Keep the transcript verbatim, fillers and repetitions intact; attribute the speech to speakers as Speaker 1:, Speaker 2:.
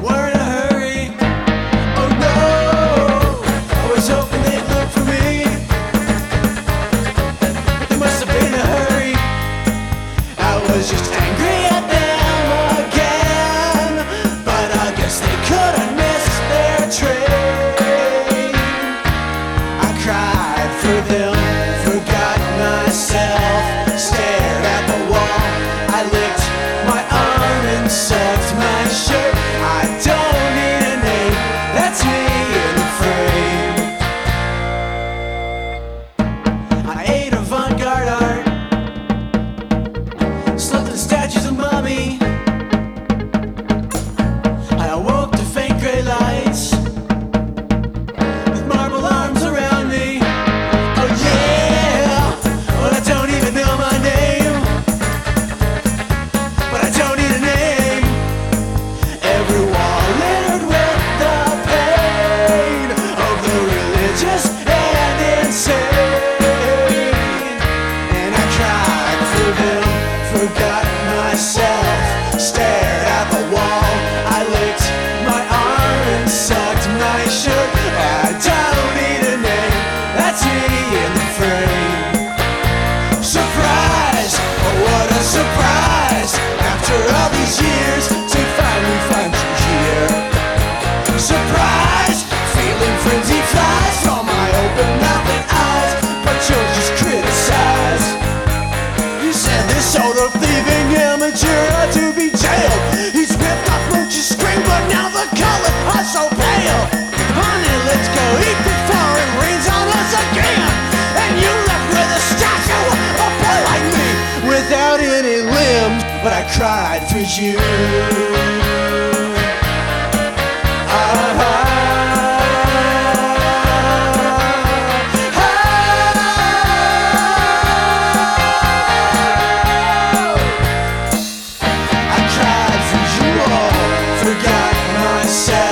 Speaker 1: were in a hurry. Oh no, I was hoping they'd look for me, but they must have been in a hurry. I was just angry at them again, but I guess they couldn't miss their train. I cried for them, forgot myself, stared at the wall. I licked my arm and sucked my shirt. I don't need a name, that's me in the frame. I ate avant-garde art, slept in statues of mommy. I awoke to faint gray lights with marble arms around me. Oh yeah, well I don't even know my name, but I don't need a name. Every wall littered with the pain of the religious and insane. And I cried for them, forgot myself, stared at the wall. I licked my arm and sucked my shirt. I don't need a name, that's me in the frame. Surprise, oh what a surprise, after all these years to finally find you here. Surprise, feeling frenzy flies from my open mouth and eyes, but you'll just criticize. You said this sort of thieving amateur ought to be jailed. He's ripped off Roach's string, but now the color are so pale. Honey, let's go eat before it rains on us again. And you left with a statue of a boy like me, without any limbs, but I cried for you. I cried for you all, forgot myself.